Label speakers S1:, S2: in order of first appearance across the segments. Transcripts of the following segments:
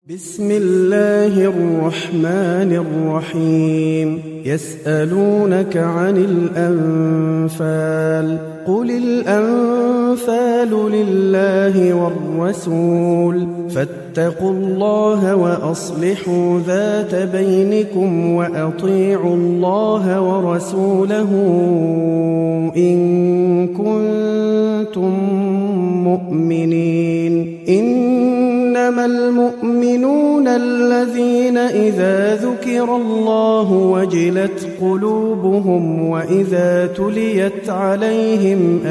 S1: بسم الله الرحمن الرحيم. يسألونك عن الأنفال، قل الأنفال لله والرسول، فاتقوا الله وأصلحوا ذات بينكم وأطيعوا الله ورسوله إن كنتم مؤمنين. إنما المؤمنون الذين إذا ذكر الله وجلت قلوبهم وإذا تليت عليهم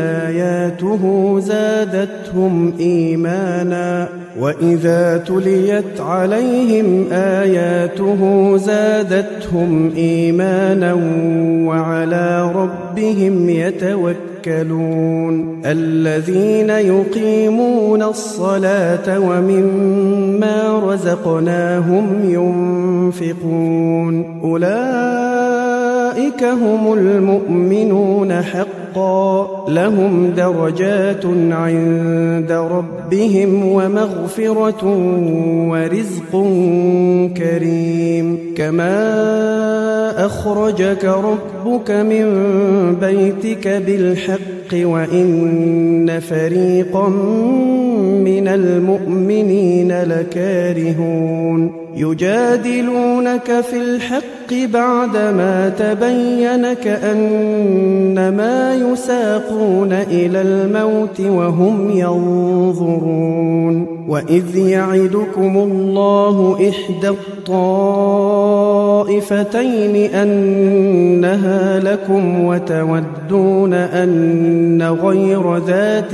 S1: آياته زادتهم إيمانا وعلى ربهم يتوكلون. الذين يقيمون الصلاة ومما رزقناهم ينفقون، أولئك هم المؤمنون حقا، لهم درجات عند ربهم ومغفرة ورزق كريم. كما أخرجك ربك من بيتك بالحق وإن فريقا من المؤمنين لكارهون. يجادلونك في الحق بعدما تبين كأنما يساقون إلى الموت وهم ينظرون. وإذ يعدكم الله إحدى الطائفتين أنها لكم وتودون أن غير ذات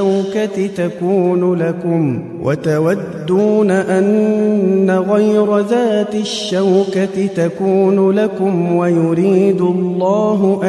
S1: الشوكة تكون لكم ويريد الله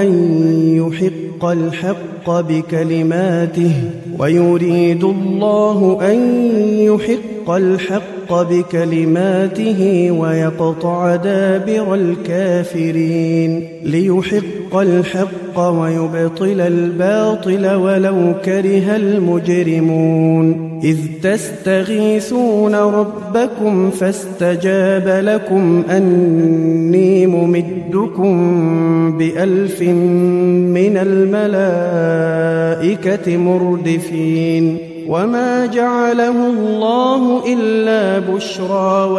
S1: أن يحق الحق بكلماته ويقطع دابر الكافرين، ليحق الحق ويبطل الباطل ولو كره المجرمون. إذ تستغيثون ربكم فاستجاب لكم أني ممدكم ب1000 من الملائكة مردفين. وما جعله الله إلا بشرى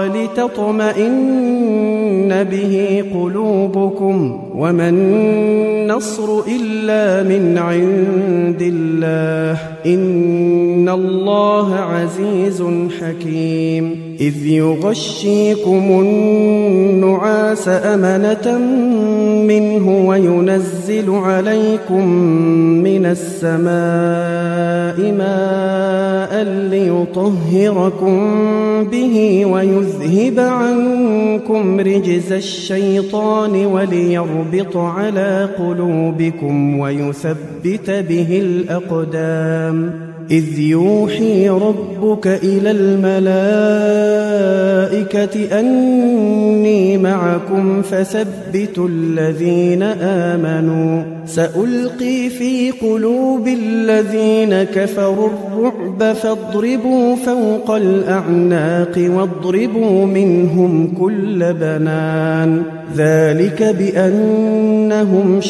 S1: ولتطمئن به قلوبكم، وما النصر إلا من عند الله، إن الله عزيز حكيم. إذ يغشيكم النعاس أمنة منه وينزل عليكم من السماء ماء ليطهركم به ويذهب عنكم رجز الشيطان وليربط على قلوبكم ويثبت به الأقدام. إذ يوحي ربك إلى الملائكة أني معكم فثبتوا الذين آمنوا، سألقي في قلوب الذين كفروا الرعب فاضربوا فوق الأعناق واضربوا منهم كل بنان. ذلك بأنهم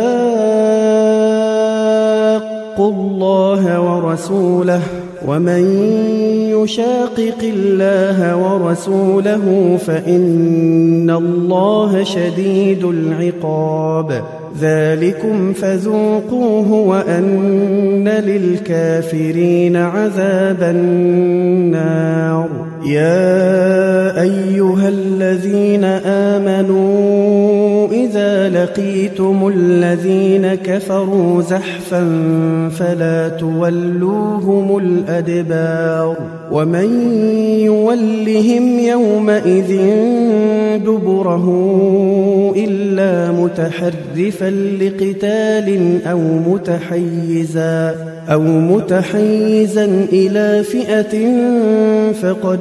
S1: شاقوا الله ورسوله، ومن يشاقق الله ورسوله فإن الله شديد العقاب. ذلكم فذوقوه وأن للكافرين عذاب النار. يا أيها الذين آمنوا إذا لقيتم الذين كفروا زحفا فلا تولوهم الأدبار، ومن يولهم يومئذ دبره إلا متحرفا لقتال أو أو متحيزا إلى فئة فقد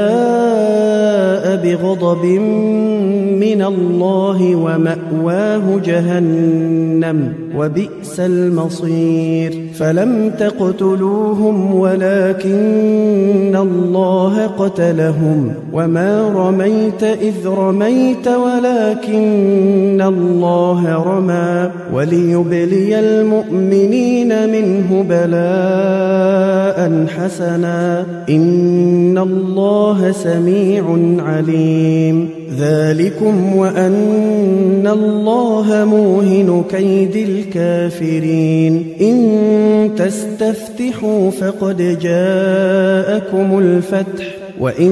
S1: باء بغضب من الله ومأواه جهنم وبئس المصير فلم تقتلوهم ولكن الله قتلهم وما رميت إذ رميت ولكن الله رمى وليبلي المؤمنين منه بلاء حسنا إن الله سميع عليم ذلكم وأن الله موهن كيد الكافرين إن تستفتحوا فقد جاءكم الفتح وإن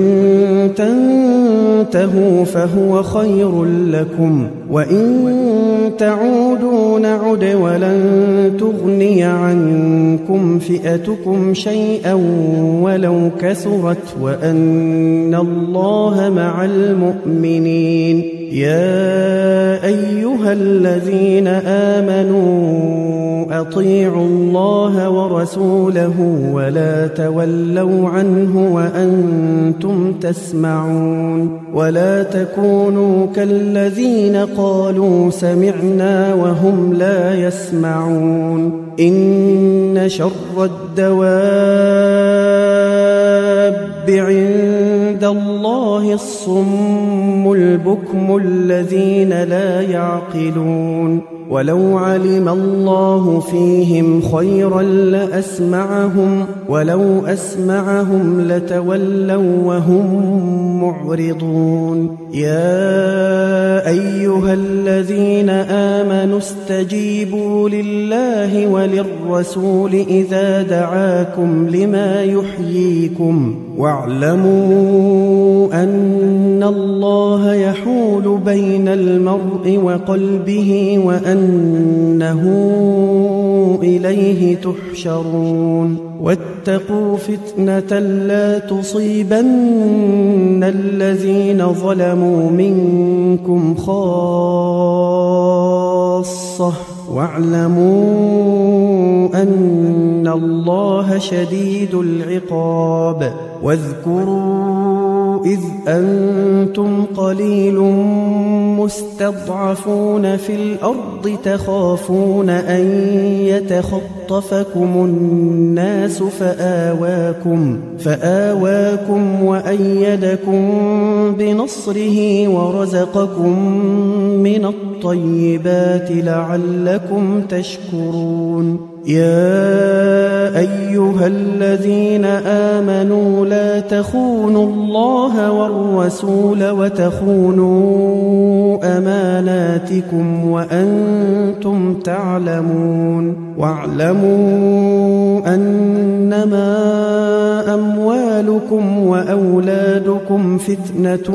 S1: تنتهوا فهو خير لكم وإن تعودوا نعد ولن تغني عنكم فئتكم شيئا ولو كثرت وأن الله مع المؤمنين يا أيها الذين آمنوا أطيعوا الله ورسوله ولا تولوا عنه وأنتم تسمعون ولا تكونوا كالذين قالوا سمعنا وهم لا يسمعون إن شر الدواب عند الله الصم البكم الذين لا يعقلون ولو علم الله فيهم خيرا لأسمعهم ولو أسمعهم لتولوا وهم معرضون يا أيها الذين آمنوا استجيبوا لله وللرسول إذا دعاكم لما يحييكم واعلموا أن الله يحول بين المرء وقلبه وأنه إليه تحشرون واتقوا فتنة لا تصيبن الذين ظلموا منكم خاصة واعلموا أن الله شديد العقاب واذكروا إذ أنتم قليل مستضعفون في الأرض تخافون أن يتخطفكم الناس فآواكم وأيدكم بنصره ورزقكم من الطيبات لعلكم تشكرون يا أيها الذين آمنوا لا تخونوا الله والرسول وتخونوا أماناتكم وأنتم تعلمون واعلموا أنما أموالكم وأولادكم فتنة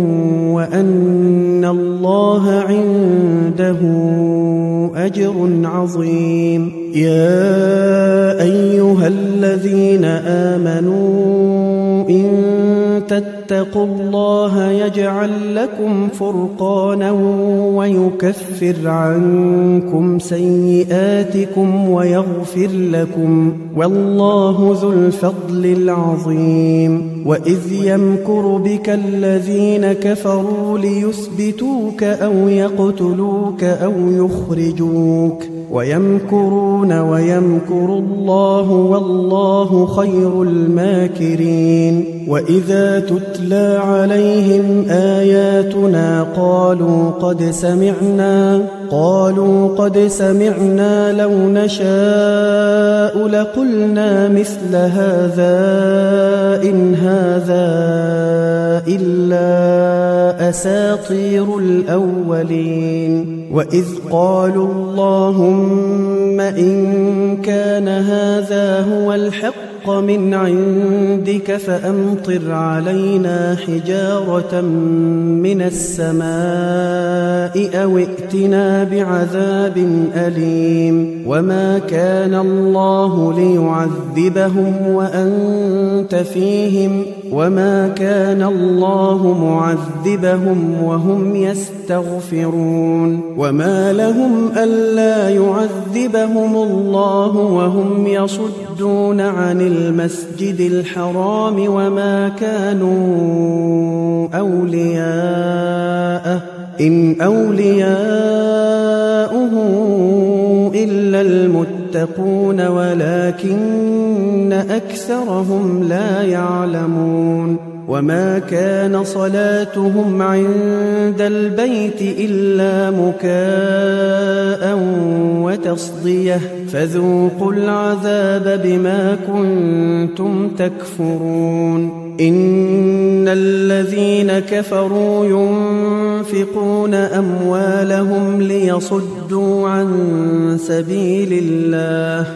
S1: وأن الله عنده أجر عظيم يا أيها الذين آمنوا إن تتقوا الله يجعل لكم فرقانا ويكفر عنكم سيئاتكم ويغفر لكم والله ذو الفضل العظيم وإذ يمكر بك الذين كفروا ليثبتوك أو يقتلوك أو يخرجوك ويمكرون ويمكر الله والله خير الماكرين وإذا تتلى عليهم آياتنا قالوا قد سمعنا لو نشاء لقلنا مثل هذا إن هذا إلا أساطير الأولين وإذ قالوا اللهم إن كان هذا هو الحق من عندك فأمطر علينا حجارة من السماء أو ائتنا بعذاب أليم وما كان الله ليعذبهم وأنت فيهم وما كان الله معذبهم وهم يستغفرون وما لهم ألا يعذبهم الله وهم يصدون عن المسجد الحرام وما كانوا أولياءه إن أولياؤه إلا المتقون ولكن أكثرهم لا يعلمون وما كان صلاتهم عند البيت إلا مكاء وتصدية فذوقوا العذاب بما كنتم تكفرون إن الذين كفروا ينفقون أموالهم ليصدوا عن سبيل الله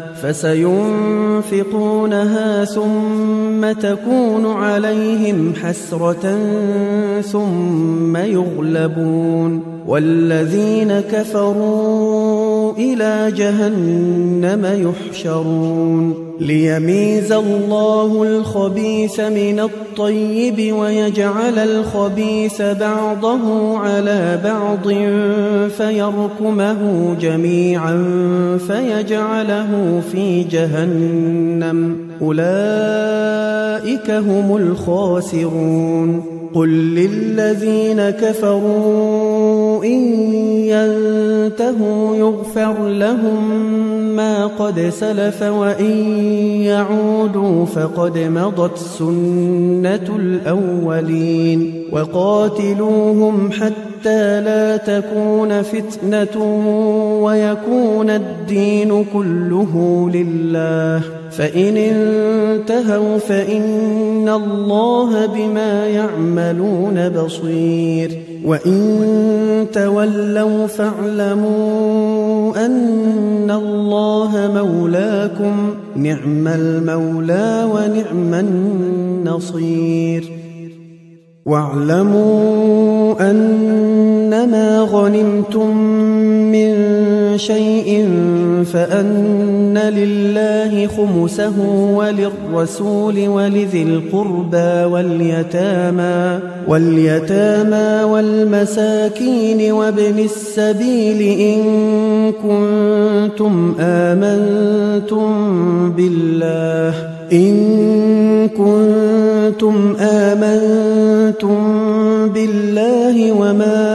S1: فسينفقونها ثم تكون عليهم حسرة ثم يغلبون والذين كفروا إلى جهنم يحشرون ليميز الله الخبيث من الطيب ويجعل الخبيث بعضه على بعض فيركمه جميعا فيجعله في جهنم أولئك هم الخاسرون قل للذين كفروا إن ينتهوا يغفر لهم ما قد سلف وإن يعودوا فقد مضت سنة الأولين وقاتلوهم حتى لا تكون فتنة ويكون الدين كله لله فإن انتهوا فإن الله بما يعملون بصير وإن تولوا فاعلموا أن الله مولاكم نعم المولى ونعم النصير واعلموا أنما غنمتم من شيء فأن لله خمسه وللرسول ولذي القربى واليتامى والمساكين وابن السبيل إن كنتم آمنتم بالله وما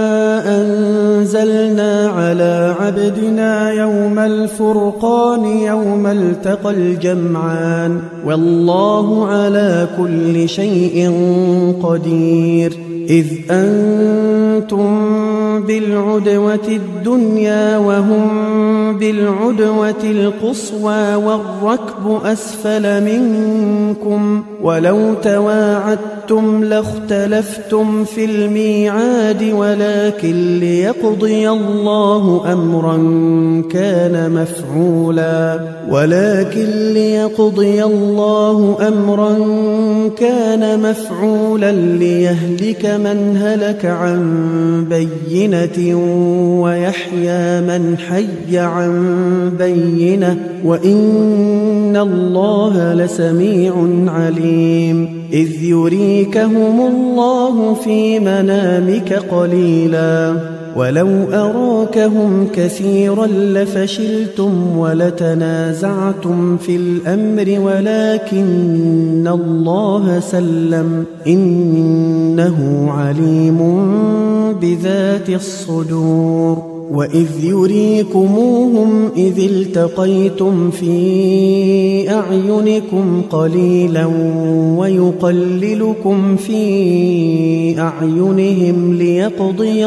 S1: أنزلنا على عبدنا يوم الفرقان يوم التقى الجمعان والله على كل شيء قدير إذ أنتم بالعدوة الدنيا وهم بالعدوة القصوى والركب أسفل منكم ولو تواعدتم لاختلفتم في الميعاد ولكن ليقضي الله أمرا كان مفعولا ليهلك من هلك عن بينة ويحيى من حي عن بينة وإن الله لسميع عليم إذ يريكهم الله في منامك قليلا ولو أراكهم كثيرا لفشلتم ولتنازعتم في الأمر ولكن الله سلم إنه عليم بذات الصدور وإذ يريكموهم إذ التقيتم في أعينكم قليلا ويقللكم في أعينهم ليقضي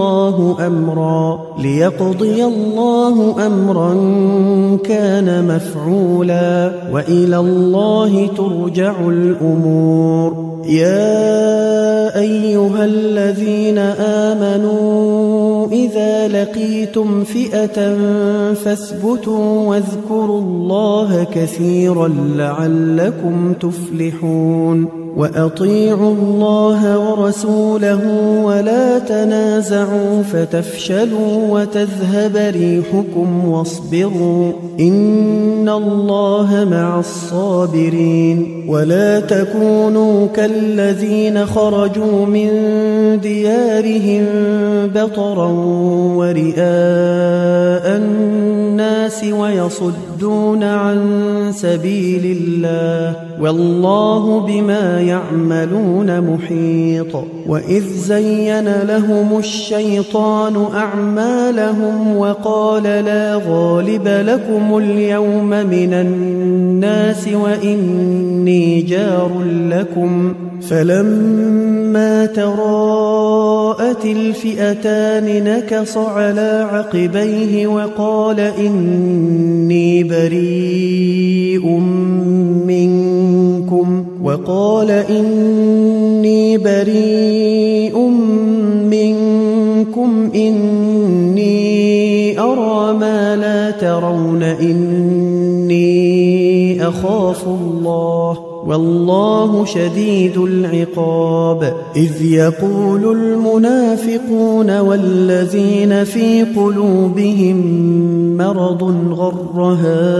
S1: الله أمرا كان مفعولا وإلى الله ترجع الأمور يا أيها الذين آمنوا إذا لقيتم فئة فاثبتوا واذكروا الله كثيرا لعلكم تفلحون وأطيعوا الله ورسوله ولا تنازعوا فتفشلوا وتذهب ريحكم واصبروا إن الله مع الصابرين ولا تكونوا كالذين خرجوا من ديارهم بطرا ورئاء الناس ويصدون عن سبيل الله والله بما يعملون محيط وإذ زين لهم الشيطان أعمالهم وقال لا غالب لكم اليوم من الناس وإني جار لكم فلما تراءت الفئتان نكص على عقبيه وقال إني بريء منكم إني أرى ما لا ترون إني أخاف الله والله شديد العقاب إذ يقول المنافقون والذين في قلوبهم مرض غر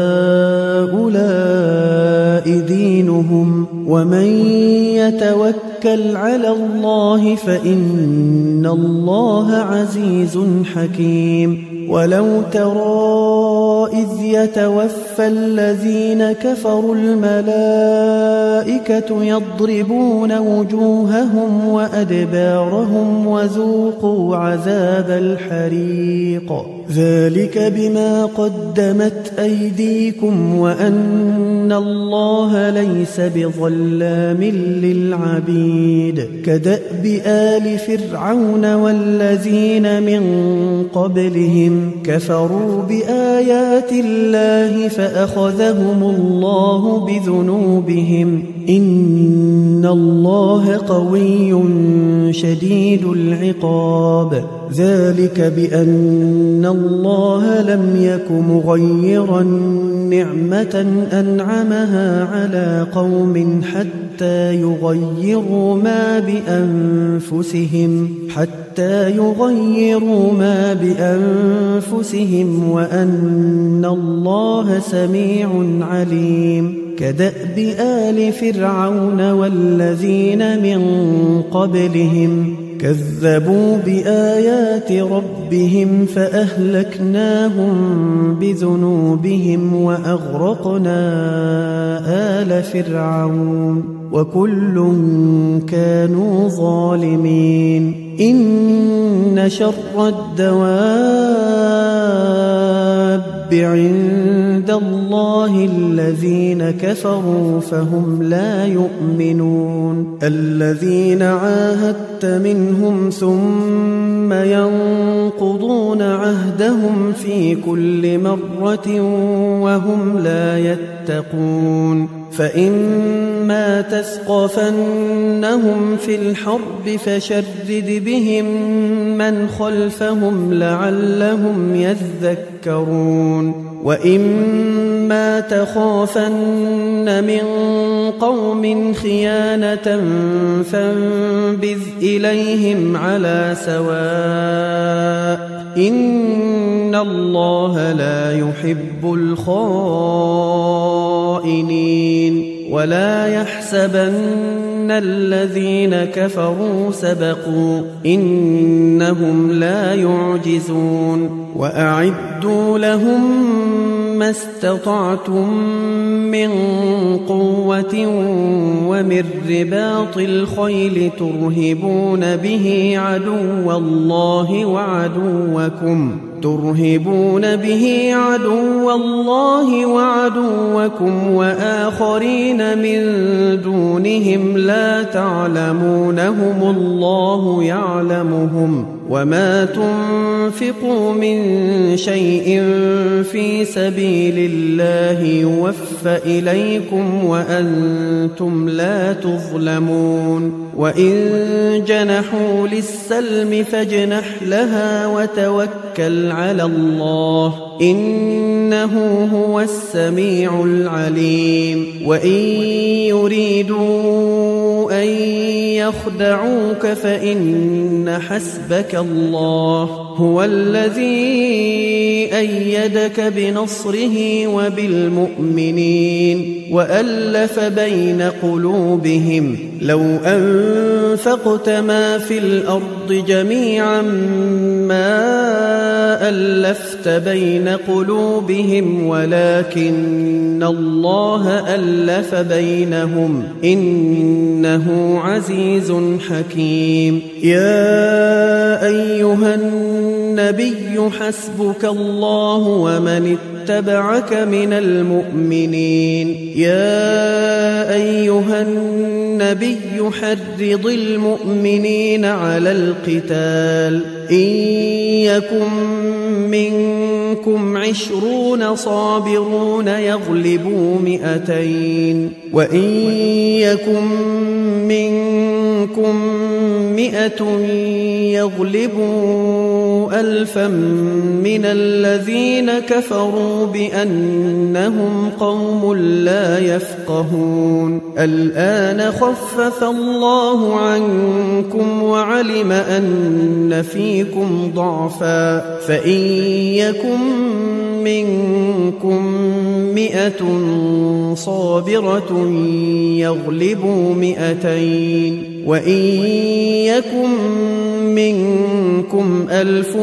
S1: هؤلاء دينهم ومن يتوكل على الله فإن الله عزيز حكيم ولو ترى إذ يتوفى الذين كفروا الملائكة يضربون وجوههم وأدبارهم وذوقوا عذاب الحريق ذلك بما قدمت أيديكم وأن الله ليس بظلام للعبيد كدأب آل فرعون والذين من قبلهم كفروا بآيات الله فأخذهم الله بذنوبهم إن الله قوي شديد العقاب ذلك بأن الله لم يك مغيرا نعمة أنعمها على قوم حتى يغيروا ما بأنفسهم وأن الله سميع عليم كدأب آل فرعون والذين من قبلهم كذبوا بآيات ربهم فأهلكناهم بذنوبهم وأغرقنا آل فرعون وكل كانوا ظالمين إن شر الدواب عند الله الذين كفروا فهم لا يؤمنون الذين عاهدت منهم ثم ينقضون عهدهم في كل مرة وهم لا يتقون فإما تثقفنهم في الحرب فشرد بهم من خلفهم لعلهم يذكرون وإما تخافن من قوم خيانة فانبذ إليهم على سواء إن الله لا يحب الخائنين ولا يحسبن الذين كفروا سبقوا إنهم لا يعجزون وأعدوا لهم ما استطعتم من قوة ومن رباط الخيل ترهبون به عدو الله وعدوكم وآخرين من دونهم لا تعلمونهم الله يعلمهم وما تنفقوا من شيء في سبيل الله يوفى إليكم وأنتم لا تظلمون وإن جنحوا للسلم فاجنح لها وتوكل على الله إنه هو السميع العليم وإن يريدوا أن يخدعوك فإن حسبك الله هو الذي أيدك بنصره وبالمؤمنين وألف بين قلوبهم لو أنفقت ما في الأرض جميعا ما ألفت بين قلوبهم ولكن الله ألف بينهم إنه عزيز حكيم. يا أيها النبي حسبك الله ومن اتبعك من المؤمنين. يا أيها النبي حرض المؤمنين على القتال إن يكن منكم 20 صابرون يغلبوا 200 وإن يكن منكم 100 يغلبوا 1000 من الذين كفروا بأنهم قوم لا يفقهون. الآن خفف الله عنكم وعلم أن فيكم ضعفا فإن يكن منكم 100 صابرة يغلبوا 200 وإن يكن منكم 1000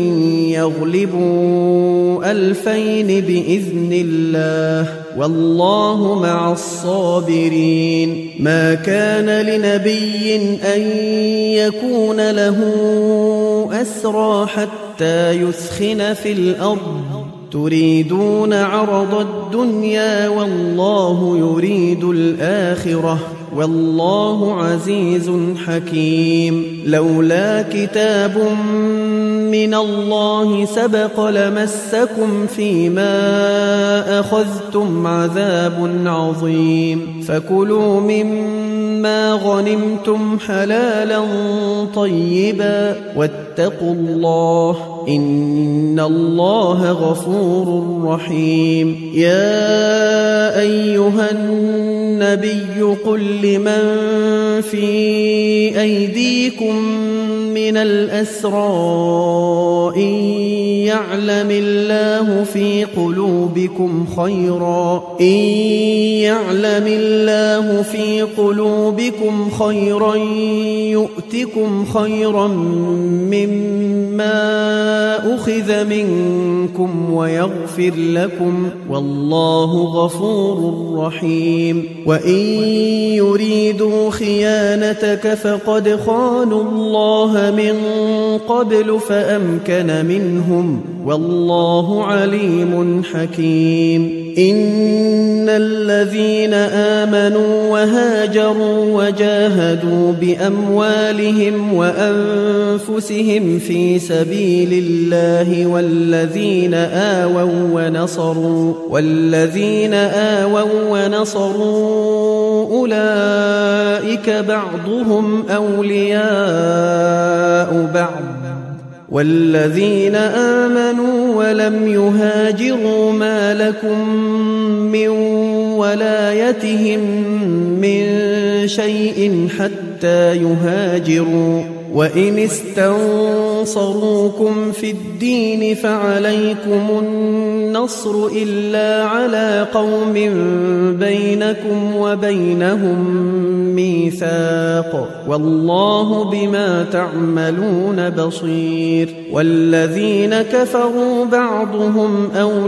S1: يغلبوا 2000 بإذن الله والله مع الصابرين. ما كان لنبي أن يكون له أسرى حتى يثخن في الأرض تريدون عرض الدنيا والله يريد الآخرة والله عزيز حكيم. لولا كتاب من الله سبق لمسكم فيما أخذتم عذاب عظيم فكلوا مما غنمتم حلالا طيبا واتقوا الله إن الله غفور رحيم. يا أيها النبي قل لمن في أيديكم من الأسرى إن يعلم الله في قلوبكم خيرا يؤتكم خيرا مما أخذ منكم ويغفر لكم والله غفور رحيم. وإن يريدوا خيانتك فقد خانوا الله من قبل فأمكن منهم والله عليم حكيم. إن الذين آمنوا وهاجروا وجاهدوا بأموالهم وأنفسهم في سبيل الله والذين آووا ونصروا أولئك بعضهم أولياء بعض والذين آمنوا ولم يهاجروا ما لكم من ولايتهم من شيء حتى يهاجروا وإن استنصروكم في الدين فعليكم النصر إلا على قوم بينكم وبينهم ميثاق والله بما تعملون بصير. والذين كفروا بعضهم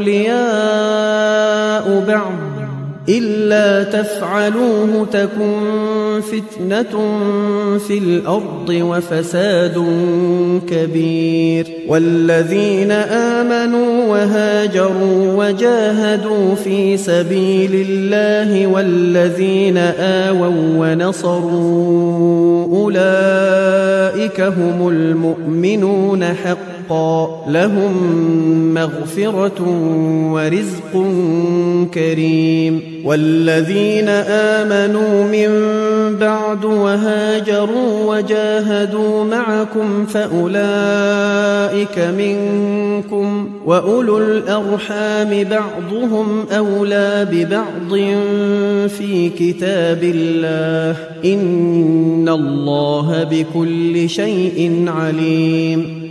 S1: أولياء بعض إلا تفعلوه تكن فتنة في الأرض وفساد كبير. والذين آمنوا وهاجروا وجاهدوا في سبيل الله والذين آووا ونصروا أولئك هم المؤمنون حقا حقا لهم مغفرة ورزق كريم. والذين آمنوا من بعد وهاجروا وجاهدوا معكم فأولئك منكم وأولو الأرحام بعضهم أولى ببعض في كتاب الله إن الله بكل شيء عليم.